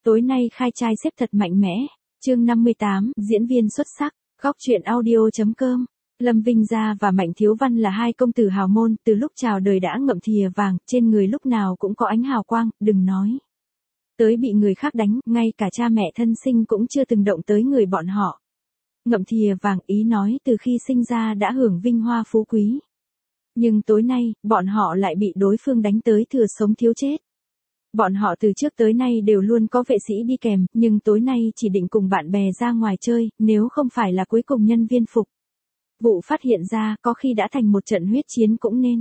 Tối nay khai trai xếp thật mạnh mẽ. Chương 58, diễn viên xuất sắc. Góc truyện audio.com. Lâm Vinh Gia và Mạnh Thiếu Văn là hai công tử hào môn, từ lúc chào đời đã ngậm thìa vàng, trên người lúc nào cũng có ánh hào quang, đừng nói tới bị người khác đánh, ngay cả cha mẹ thân sinh cũng chưa từng động tới người bọn họ. Ngậm thìa vàng ý nói từ khi sinh ra đã hưởng vinh hoa phú quý. Nhưng tối nay, bọn họ lại bị đối phương đánh tới thừa sống thiếu chết. Bọn họ từ trước tới nay đều luôn có vệ sĩ đi kèm, nhưng tối nay chỉ định cùng bạn bè ra ngoài chơi, nếu không phải là cuối cùng nhân viên phục vụ phát hiện ra, có khi đã thành một trận huyết chiến cũng nên.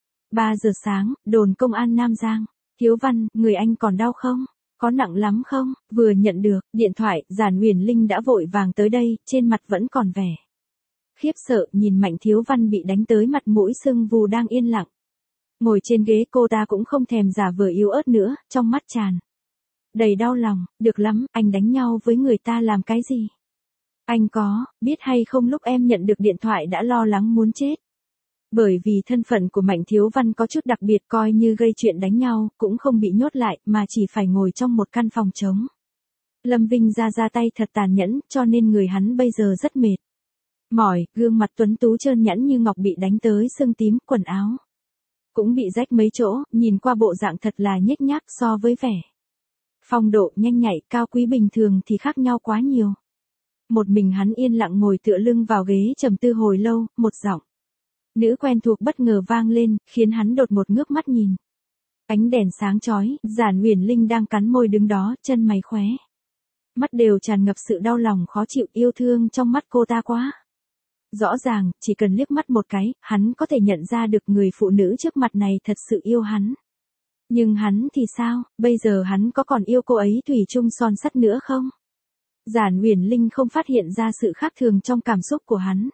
3 giờ sáng, đồn công an Nam Giang. Thiếu Văn, người anh còn đau không? Có nặng lắm không? Vừa nhận được điện thoại, Giản Uyển Linh đã vội vàng tới đây, trên mặt vẫn còn vẻ khiếp sợ, nhìn Mạnh Thiếu Văn bị đánh tới mặt mũi sưng vù đang yên lặng. Ngồi trên ghế cô ta cũng không thèm giả vờ yếu ớt nữa, trong mắt tràn đầy đau lòng. Được lắm, anh đánh nhau với người ta làm cái gì? Anh có biết hay không lúc em nhận được điện thoại đã lo lắng muốn chết. Bởi vì thân phận của Mạnh Thiếu Văn có chút đặc biệt, coi như gây chuyện đánh nhau, cũng không bị nhốt lại, mà chỉ phải ngồi trong một căn phòng trống. Lâm Vinh ra tay thật tàn nhẫn, cho nên người hắn bây giờ rất mệt mỏi, gương mặt tuấn tú trơn nhẵn như ngọc bị đánh tới sưng tím, quần áo cũng bị rách mấy chỗ, nhìn qua bộ dạng thật là nhếch nhác, so với vẻ phong độ, nhanh nhạy, cao quý bình thường thì khác nhau quá nhiều. Một mình hắn yên lặng ngồi tựa lưng vào ghế trầm tư hồi lâu, một giọng nữ quen thuộc bất ngờ vang lên, khiến hắn đột ngột ngước mắt nhìn. Ánh đèn sáng chói, Giản Uyển Linh đang cắn môi đứng đó, chân mày khóe mắt đều tràn ngập sự đau lòng khó chịu, yêu thương trong mắt cô ta quá rõ ràng, chỉ cần liếc mắt một cái, hắn có thể nhận ra được người phụ nữ trước mặt này thật sự yêu hắn. Nhưng hắn thì sao, bây giờ hắn có còn yêu cô ấy thủy chung son sắt nữa không? Giản Uyển Linh không phát hiện ra sự khác thường trong cảm xúc của hắn.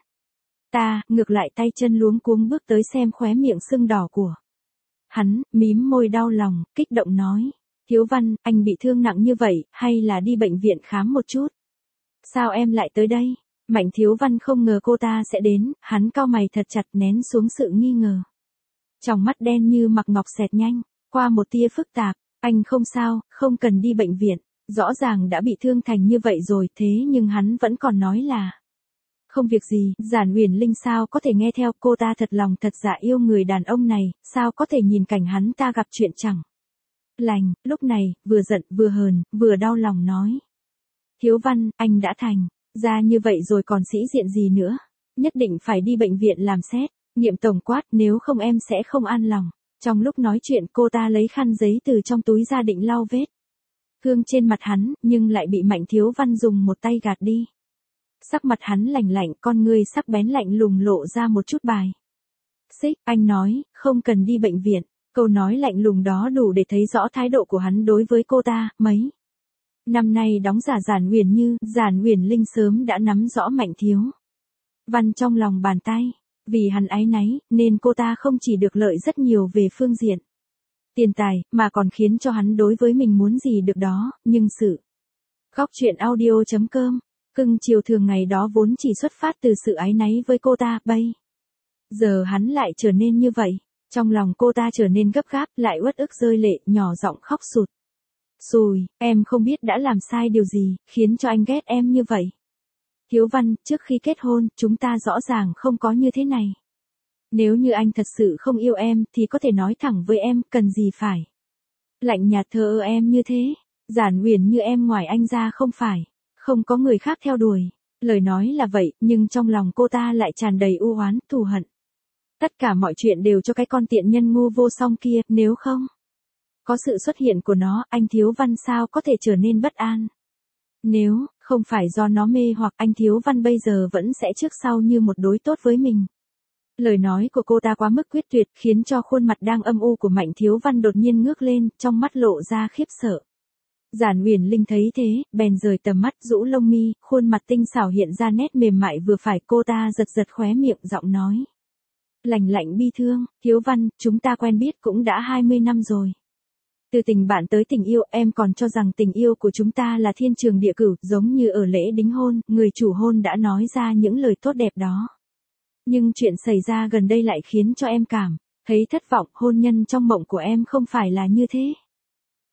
Ngược lại tay chân luống cuống bước tới xem khóe miệng sưng đỏ của hắn, mím môi đau lòng, kích động nói. Thiếu Văn, anh bị thương nặng như vậy, hay là đi bệnh viện khám một chút? Sao em lại tới đây? Mạnh Thiếu Văn không ngờ cô ta sẽ đến, hắn cau mày thật chặt nén xuống sự nghi ngờ. Trong mắt đen như mặc ngọc xẹt nhanh qua một tia phức tạp. Anh không sao, không cần đi bệnh viện. Rõ ràng đã bị thương thành như vậy rồi, thế nhưng hắn vẫn còn nói là không việc gì. Giản Uyển Linh sao có thể nghe theo, cô ta thật lòng thật dạ yêu người đàn ông này, sao có thể nhìn cảnh hắn ta gặp chuyện chẳng lành. Lúc này, vừa giận, vừa hờn, vừa đau lòng nói. Thiếu Văn, anh đã thành ra như vậy rồi còn sĩ diện gì nữa? Nhất định phải đi bệnh viện làm xét nghiệm tổng quát, nếu không em sẽ không an lòng. Trong lúc nói chuyện, cô ta lấy khăn giấy từ trong túi ra định lau vết thương trên mặt hắn, nhưng lại bị Mạnh Thiếu Văn dùng một tay gạt đi. Sắc mặt hắn lạnh lạnh, con ngươi sắc bén lạnh lùng lộ ra một chút bài xích. Anh nói, không cần đi bệnh viện. Câu nói lạnh lùng đó đủ để thấy rõ thái độ của hắn đối với cô ta. Mấy năm nay đóng giả Giản Uyển Linh sớm đã nắm rõ Mạnh Thiếu Văn trong lòng bàn tay. Vì hắn áy náy, nên cô ta không chỉ được lợi rất nhiều về phương diện tiền tài, mà còn khiến cho hắn đối với mình muốn gì được đó. Nhưng sự góc truyện audio.com. Cưng chiều thường ngày đó vốn chỉ xuất phát từ sự áy náy với cô ta, bây giờ hắn lại trở nên như vậy. Trong lòng cô ta trở nên gấp gáp, lại uất ức rơi lệ, nhỏ giọng khóc sụt sùi. Em không biết đã làm sai điều gì, khiến cho anh ghét em như vậy. Thiếu Văn, trước khi kết hôn, chúng ta rõ ràng không có như thế này. Nếu như anh thật sự không yêu em, thì có thể nói thẳng với em, cần gì phải lạnh nhạt thờ ơ em như thế. Giản Uyển như em ngoài anh ra không có người khác theo đuổi. Lời nói là vậy, nhưng trong lòng cô ta lại tràn đầy u oán, thù hận. Tất cả mọi chuyện đều cho cái con tiện nhân ngu vô song kia, nếu không có sự xuất hiện của nó, anh Thiếu Văn sao có thể trở nên bất an. Nếu không phải do nó mê hoặc, anh Thiếu Văn bây giờ vẫn sẽ trước sau như một đối tốt với mình. Lời nói của cô ta quá mức quyết tuyệt, khiến cho khuôn mặt đang âm u của Mạnh Thiếu Văn đột nhiên ngước lên, trong mắt lộ ra khiếp sợ. Giản Uyển Linh thấy thế, bèn rời tầm mắt, rũ lông mi, khuôn mặt tinh xảo hiện ra nét mềm mại vừa phải. Cô ta giật giật khóe miệng, giọng nói lạnh lạnh bi thương. Thiếu Văn, chúng ta quen biết cũng đã 20 năm rồi. Từ tình bạn tới tình yêu, em còn cho rằng tình yêu của chúng ta là thiên trường địa cửu, giống như ở lễ đính hôn, người chủ hôn đã nói ra những lời tốt đẹp đó. Nhưng chuyện xảy ra gần đây lại khiến cho em cảm thấy thất vọng, hôn nhân trong mộng của em không phải là như thế.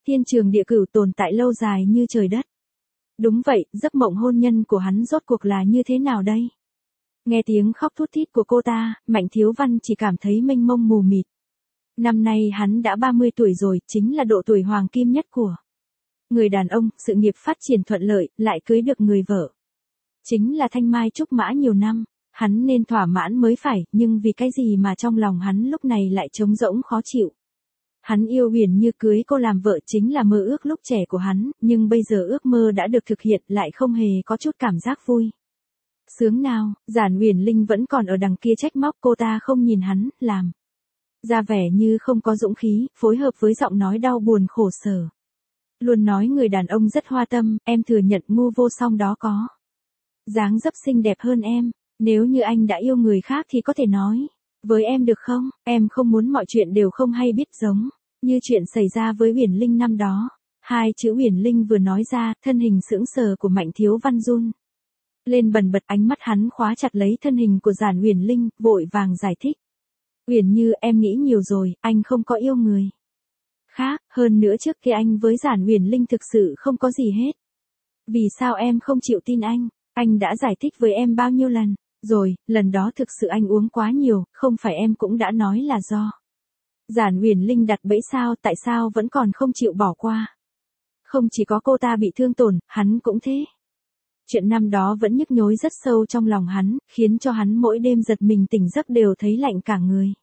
Thiên trường địa cửu tồn tại lâu dài như trời đất. Đúng vậy, giấc mộng hôn nhân của hắn rốt cuộc là như thế nào đây? Nghe tiếng khóc thút thít của cô ta, Mạnh Thiếu Văn chỉ cảm thấy mênh mông mù mịt. Năm nay hắn đã 30 tuổi rồi, chính là độ tuổi hoàng kim nhất của người đàn ông, sự nghiệp phát triển thuận lợi, lại cưới được người vợ. Chính là thanh mai trúc mã nhiều năm, hắn nên thỏa mãn mới phải, nhưng vì cái gì mà trong lòng hắn lúc này lại trống rỗng khó chịu. Hắn yêu Uyển Như, cưới cô làm vợ chính là mơ ước lúc trẻ của hắn, nhưng bây giờ ước mơ đã được thực hiện lại không hề có chút cảm giác vui sướng nào. Giản Uyển Linh vẫn còn ở đằng kia trách móc cô ta không nhìn hắn, làm ra vẻ như không có dũng khí, phối hợp với giọng nói đau buồn khổ sở. Luôn nói người đàn ông rất hoa tâm, em thừa nhận ngu vô song đó có dáng dấp xinh đẹp hơn em, nếu như anh đã yêu người khác thì có thể nói với em được không, em không muốn mọi chuyện đều không hay biết giống như chuyện xảy ra với Uyển Linh năm đó. Hai chữ Uyển Linh vừa nói ra, thân hình sững sờ của Mạnh Thiếu Văn run lên bần bật, ánh mắt hắn khóa chặt lấy thân hình của Giản Uyển Linh, vội vàng giải thích. Uyển Như, em nghĩ nhiều rồi, anh không có yêu người khác, hơn nữa trước kia anh với Giản Uyển Linh thực sự không có gì hết. Vì sao em không chịu tin anh? Anh đã giải thích với em bao nhiêu lần rồi, lần đó thực sự anh uống quá nhiều, không phải em cũng đã nói là do Giản Uyển Linh đặt bẫy sao, tại sao vẫn còn không chịu bỏ qua? Không chỉ có cô ta bị thương tổn, hắn cũng thế. Chuyện năm đó vẫn nhức nhối rất sâu trong lòng hắn, khiến cho hắn mỗi đêm giật mình tỉnh giấc đều thấy lạnh cả người.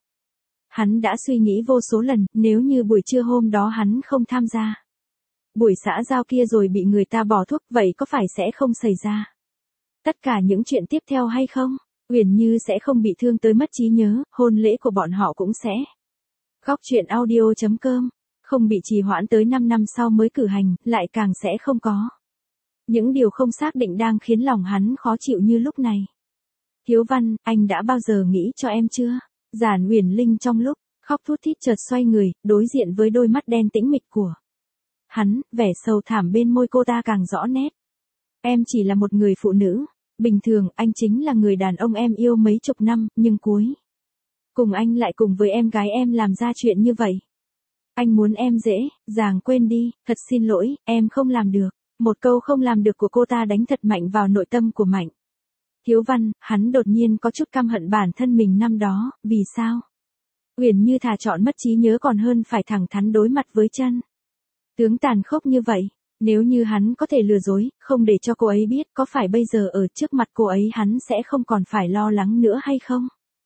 Hắn đã suy nghĩ vô số lần, nếu như buổi trưa hôm đó hắn không tham gia buổi xã giao kia rồi bị người ta bỏ thuốc, vậy có phải sẽ không xảy ra tất cả những chuyện tiếp theo hay không? Uyển Như sẽ không bị thương tới mất trí nhớ, hôn lễ của bọn họ cũng sẽ Góc truyện audio.com không bị trì hoãn tới 5 năm sau mới cử hành, lại càng sẽ không có những điều không xác định đang khiến lòng hắn khó chịu như lúc này. Thiếu Văn, anh đã bao giờ nghĩ cho em chưa? Giản Uyển Linh trong lúc khóc thút thít chợt xoay người, đối diện với đôi mắt đen tĩnh mịch của hắn, vẻ sầu thảm bên môi cô ta càng rõ nét. Em chỉ là một người phụ nữ bình thường, anh chính là người đàn ông em yêu mấy chục năm, nhưng cuối cùng anh lại cùng với em gái em làm ra chuyện như vậy. Anh muốn em dễ dàng quên đi, thật xin lỗi, em không làm được. Một câu không làm được của cô ta đánh thật mạnh vào nội tâm của Mạnh Thiếu Văn, hắn đột nhiên có chút căm hận bản thân mình năm đó, vì sao? Uyển Như thà chọn mất trí nhớ còn hơn phải thẳng thắn đối mặt với chân tướng tàn khốc như vậy. Nếu như hắn có thể lừa dối, không để cho cô ấy biết, có phải bây giờ ở trước mặt cô ấy hắn sẽ không còn phải lo lắng nữa hay không?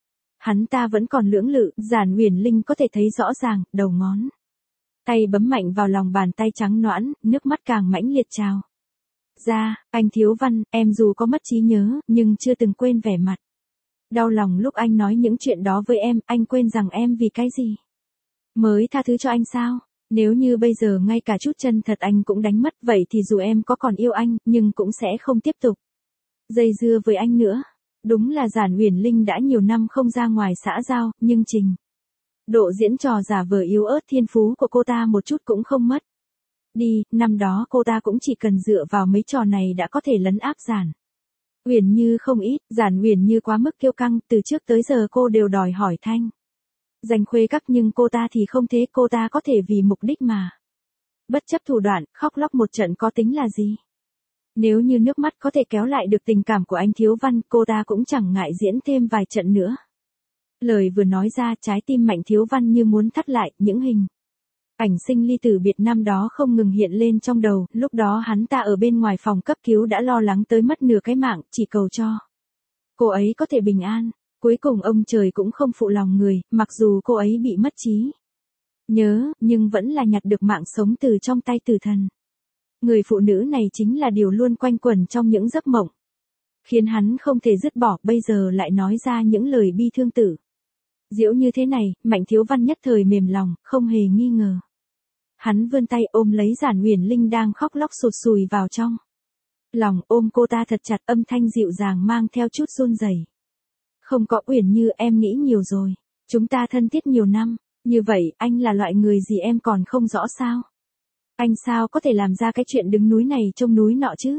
Hắn ta vẫn còn lưỡng lự, Giản Uyển Linh có thể thấy rõ ràng, đầu ngón tay bấm mạnh vào lòng bàn tay trắng nõn, nước mắt càng mãnh liệt trào ra. Anh Thiếu Văn, em dù có mất trí nhớ, nhưng chưa từng quên vẻ mặt đau lòng lúc anh nói những chuyện đó với em, anh quên rằng em vì cái gì mới tha thứ cho anh sao? Nếu như bây giờ ngay cả chút chân thật anh cũng đánh mất, vậy thì dù em có còn yêu anh, nhưng cũng sẽ không tiếp tục dây dưa với anh nữa. Đúng là Giản Uyển Linh đã nhiều năm không ra ngoài xã giao, nhưng trình độ diễn trò giả vờ yếu ớt thiên phú của cô ta một chút cũng không mất đi, năm đó cô ta cũng chỉ cần dựa vào mấy trò này đã có thể lấn áp Giản Uyển Như không ít. Giản Uyển Như quá mức kiêu căng, từ trước tới giờ cô đều đòi hỏi thanh danh khuê các, nhưng cô ta thì không thế, cô ta có thể vì mục đích mà bất chấp thủ đoạn, khóc lóc một trận có tính là gì? Nếu như nước mắt có thể kéo lại được tình cảm của anh Thiếu Văn, cô ta cũng chẳng ngại diễn thêm vài trận nữa. Lời vừa nói ra, trái tim Mạnh Thiếu Văn như muốn thắt lại, những hình ảnh sinh ly tử biệt năm đó không ngừng hiện lên trong đầu, lúc đó hắn ta ở bên ngoài phòng cấp cứu đã lo lắng tới mất nửa cái mạng, chỉ cầu cho cô ấy có thể bình an. Cuối cùng ông trời cũng không phụ lòng người, mặc dù cô ấy bị mất trí nhớ, nhưng vẫn là nhặt được mạng sống từ trong tay tử thần. Người phụ nữ này chính là điều luôn quanh quẩn trong những giấc mộng, khiến hắn không thể dứt bỏ, bây giờ lại nói ra những lời bi thương tử diễu như thế này. Mạnh Thiếu Văn nhất thời mềm lòng, không hề nghi ngờ. Hắn vươn tay ôm lấy Giản Uyển Linh đang khóc lóc sụt sùi vào trong lòng, ôm cô ta thật chặt, âm thanh dịu dàng mang theo chút run rẩy. Không có Uyển Như, em nghĩ nhiều rồi. Chúng ta thân thiết nhiều năm, như vậy anh là loại người gì em còn không rõ sao? Anh sao có thể làm ra cái chuyện đứng núi này trông núi nọ chứ?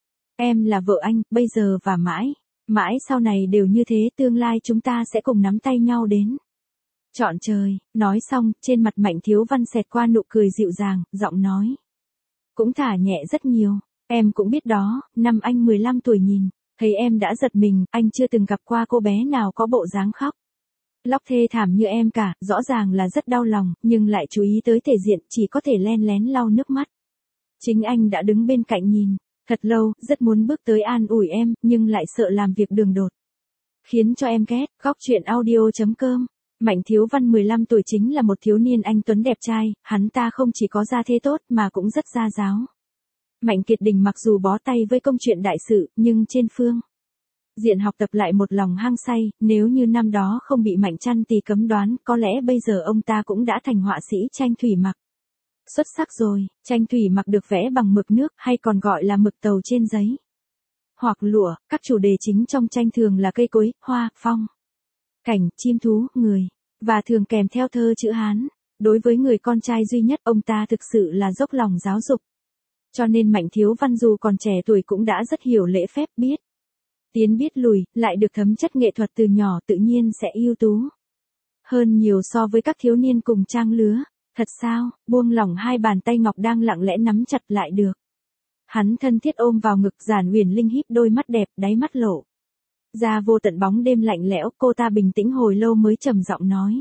Em là vợ anh, bây giờ và mãi, mãi sau này đều như thế, tương lai chúng ta sẽ cùng nắm tay nhau đến Chọn trời, nói xong, trên mặt Mạnh Thiếu Văn xẹt qua nụ cười dịu dàng, giọng nói. Cũng thả nhẹ rất nhiều, em cũng biết đó, năm anh 15 tuổi nhìn, thấy em đã giật mình, anh chưa từng gặp qua cô bé nào có bộ dáng khóc. Lóc thê thảm như em cả, rõ ràng là rất đau lòng, nhưng lại chú ý tới thể diện, chỉ có thể len lén lau nước mắt. Chính anh đã đứng bên cạnh nhìn, thật lâu, rất muốn bước tới an ủi em, nhưng lại sợ làm việc đường đột. Khiến cho em ghét, góc chuyện audio.com. Mạnh Thiếu Văn 15 tuổi chính là một thiếu niên anh tuấn đẹp trai, hắn ta không chỉ có gia thế tốt mà cũng rất gia giáo. Mạnh Kiệt Đình mặc dù bó tay với công chuyện đại sự, nhưng trên phương diện học tập lại một lòng hăng say, nếu như năm đó không bị Mạnh Trăn Tì cấm đoán, có lẽ bây giờ ông ta cũng đã thành họa sĩ tranh thủy mặc. Xuất sắc rồi, tranh thủy mặc được vẽ bằng mực nước hay còn gọi là mực tàu trên giấy. Hoặc lụa, các chủ đề chính trong tranh thường là cây cối, hoa, phong, cảnh, chim thú, người, và thường kèm theo thơ chữ Hán. Đối với người con trai duy nhất, ông ta thực sự là dốc lòng giáo dục. Cho nên Mạnh Thiếu Văn dù còn trẻ tuổi cũng đã rất hiểu lễ phép, biết tiến biết lùi, lại được thấm chất nghệ thuật từ nhỏ, tự nhiên sẽ ưu tú hơn nhiều so với các thiếu niên cùng trang lứa. Thật sao, buông lỏng hai bàn tay ngọc đang lặng lẽ nắm chặt lại được. Hắn thân thiết ôm vào ngực, Giản Uyển Linh híp đôi mắt đẹp, đáy mắt lộ ra vô tận bóng đêm lạnh lẽo. Cô ta bình tĩnh hồi lâu mới trầm giọng nói.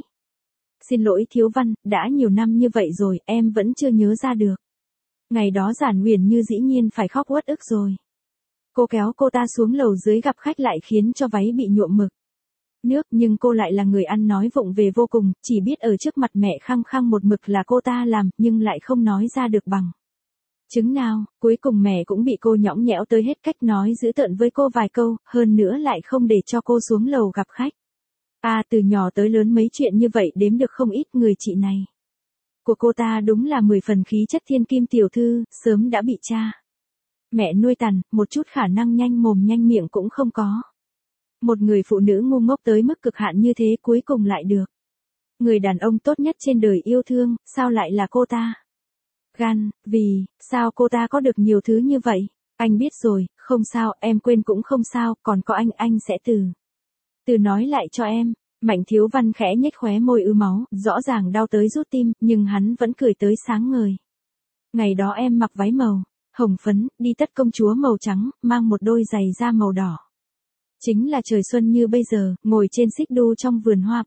Xin lỗi Thiếu Văn, đã nhiều năm như vậy rồi, em vẫn chưa nhớ ra được. Ngày đó Giản Uyển Như dĩ nhiên phải khóc uất ức rồi. Cô kéo cô ta xuống lầu dưới gặp khách lại khiến cho váy bị nhuộm mực nước, nhưng cô lại là người ăn nói vụng về vô cùng, chỉ biết ở trước mặt mẹ khăng khăng một mực là cô ta làm, nhưng lại không nói ra được bằng chứng nào. Cuối cùng mẹ cũng bị cô nhõng nhẽo tới hết cách, nói dữ tợn với cô vài câu, hơn nữa lại không để cho cô xuống lầu gặp khách. Từ nhỏ tới lớn mấy chuyện như vậy đếm được không ít. Người chị này của cô ta đúng là 10 phần khí chất thiên kim tiểu thư, sớm đã bị cha mẹ nuôi tàn, một chút khả năng nhanh mồm nhanh miệng cũng không có. Một người phụ nữ ngu ngốc tới mức cực hạn như thế cuối cùng lại được người đàn ông tốt nhất trên đời yêu thương, sao lại là cô ta? Gan, vì, sao cô ta có được nhiều thứ như vậy? Anh biết rồi, không sao, em quên cũng không sao, còn có anh sẽ từ nói lại cho em. Mạnh Thiếu Văn khẽ nhếch khóe môi ứ máu, rõ ràng đau tới rút tim, nhưng hắn vẫn cười tới sáng ngời. Ngày đó em mặc váy màu hồng phấn, đi tất công chúa màu trắng, mang một đôi giày da màu đỏ. Chính là trời xuân như bây giờ, ngồi trên xích đu trong vườn hoa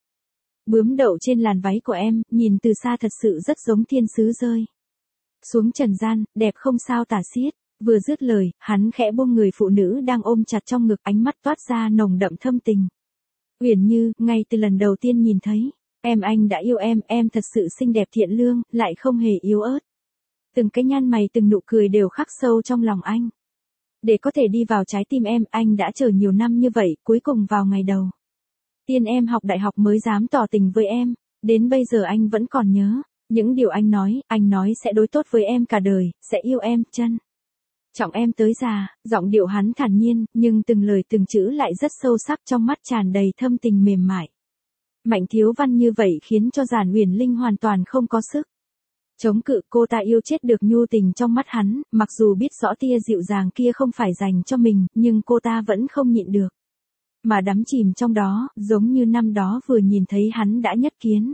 bướm đậu trên làn váy của em, nhìn từ xa thật sự rất giống thiên sứ rơi xuống trần gian, đẹp không sao tả xiết. Vừa dứt lời, hắn khẽ buông người phụ nữ đang ôm chặt trong ngực, ánh mắt toát ra nồng đậm thâm tình. Uyển Như, ngay từ lần đầu tiên nhìn thấy anh đã yêu em thật sự xinh đẹp thiện lương, lại không hề yếu ớt. Từng cái nhăn mày từng nụ cười đều khắc sâu trong lòng anh. Để có thể đi vào trái tim em, anh đã chờ nhiều năm như vậy, cuối cùng vào ngày đầu tiên em học đại học mới dám tỏ tình với em. Đến bây giờ anh vẫn còn nhớ những điều anh nói sẽ đối tốt với em cả đời, sẽ yêu em, trân trọng em tới già. Giọng điệu hắn thản nhiên, nhưng từng lời từng chữ lại rất sâu sắc, trong mắt tràn đầy thâm tình mềm mại. Mạnh Thiếu Văn như vậy khiến cho Giản Uyển Linh hoàn toàn không có sức chống cự. Cô ta yêu chết được nhu tình trong mắt hắn, mặc dù biết rõ tia dịu dàng kia không phải dành cho mình, nhưng cô ta vẫn không nhịn được mà đắm chìm trong đó, giống như năm đó vừa nhìn thấy hắn đã nhất kiến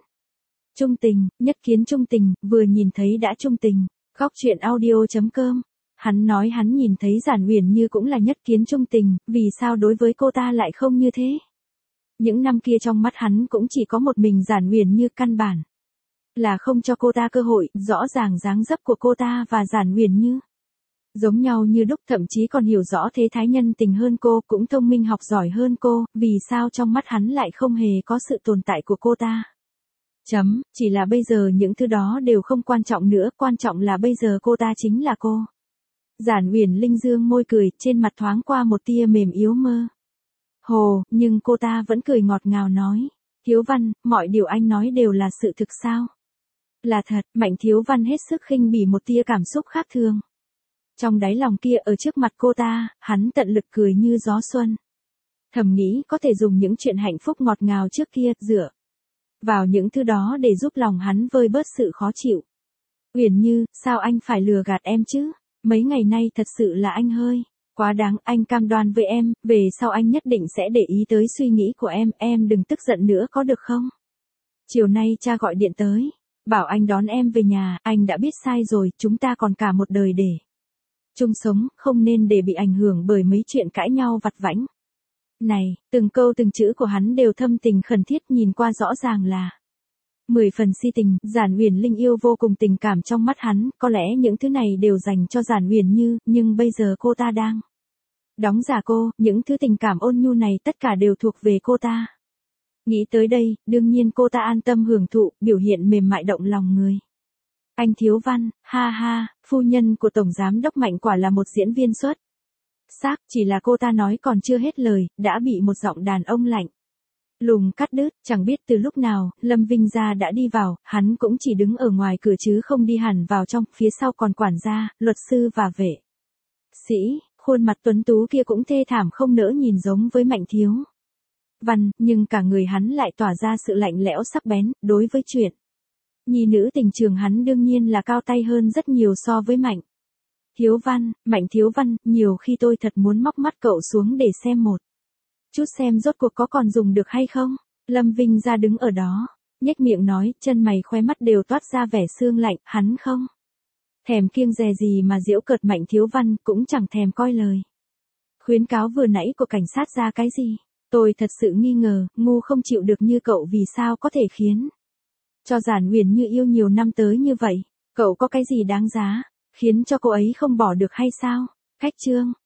trung tình, vừa nhìn thấy đã trung tình. Góc chuyện audio.com. Hắn nói hắn nhìn thấy Giản Uyển Như cũng là nhất kiến trung tình, vì sao đối với cô ta lại không như thế? Những năm kia trong mắt hắn cũng chỉ có một mình Giản Uyển Như, căn bản là không cho cô ta cơ hội. Rõ ràng dáng dấp của cô ta và Giản Uyển Như giống nhau như đúc, thậm chí còn hiểu rõ thế thái nhân tình hơn cô, cũng thông minh học giỏi hơn cô, vì sao trong mắt hắn lại không hề có sự tồn tại của cô ta? Chỉ là bây giờ những thứ đó đều không quan trọng nữa, quan trọng là bây giờ cô ta chính là cô. Giản Uyển Linh dương môi cười, trên mặt thoáng qua một tia mềm yếu mơ hồ, nhưng cô ta vẫn cười ngọt ngào nói. Thiếu Văn, mọi điều anh nói đều là sự thực sao? Là thật. Mạnh Thiếu Văn hết sức khinh bỉ một tia cảm xúc khác thường trong đáy lòng kia. Ở trước mặt cô ta, hắn tận lực cười như gió xuân. Thầm nghĩ có thể dùng những chuyện hạnh phúc ngọt ngào trước kia, dựa vào những thứ đó để giúp lòng hắn vơi bớt sự khó chịu. Uyển Như, sao anh phải lừa gạt em chứ? Mấy ngày nay thật sự là anh hơi quá đáng, anh cam đoan với em, về sau anh nhất định sẽ để ý tới suy nghĩ của em đừng tức giận nữa có được không? Chiều nay cha gọi điện tới, bảo anh đón em về nhà, anh đã biết sai rồi, chúng ta còn cả một đời để chung sống, không nên để bị ảnh hưởng bởi mấy chuyện cãi nhau vặt vãnh. Này, từng câu từng chữ của hắn đều thâm tình khẩn thiết, nhìn qua rõ ràng là 10 phần si tình. Giản Uyển Linh yêu vô cùng tình cảm trong mắt hắn, có lẽ những thứ này đều dành cho Giản Uyển Như, nhưng bây giờ cô ta đang đóng giả cô, những thứ tình cảm ôn nhu này tất cả đều thuộc về cô ta. Nghĩ tới đây, đương nhiên cô ta an tâm hưởng thụ, biểu hiện mềm mại động lòng người. Anh Thiếu Văn, ha ha, phu nhân của Tổng Giám Đốc Mạnh quả là một diễn viên xuất sắc, chỉ là cô ta nói còn chưa hết lời, đã bị một giọng đàn ông lạnh lùng cắt đứt. Chẳng biết từ lúc nào, Lâm Vinh Gia đã đi vào, hắn cũng chỉ đứng ở ngoài cửa chứ không đi hẳn vào trong, phía sau còn quản gia, luật sư và vệ sĩ, khuôn mặt tuấn tú kia cũng thê thảm không nỡ nhìn, giống với Mạnh Thiếu Văn, nhưng cả người hắn lại tỏa ra sự lạnh lẽo sắc bén. Đối với chuyện nhi nữ tình trường, hắn đương nhiên là cao tay hơn rất nhiều so với Mạnh Thiếu Văn. Mạnh Thiếu Văn, nhiều khi tôi thật muốn móc mắt cậu xuống để xem một chút xem rốt cuộc có còn dùng được hay không. Lâm Vinh Gia đứng ở đó, nhếch miệng nói, chân mày khóe mắt đều toát ra vẻ sương lạnh, hắn không thèm kiêng dè gì mà giễu cợt Mạnh Thiếu Văn, cũng chẳng thèm coi lời khuyến cáo vừa nãy của cảnh sát ra cái gì. Tôi thật sự nghi ngờ, ngu không chịu được như cậu vì sao có thể khiến cho Giản Uyển Như yêu nhiều năm tới như vậy. Cậu có cái gì đáng giá khiến cho cô ấy không bỏ được hay sao? Cách chương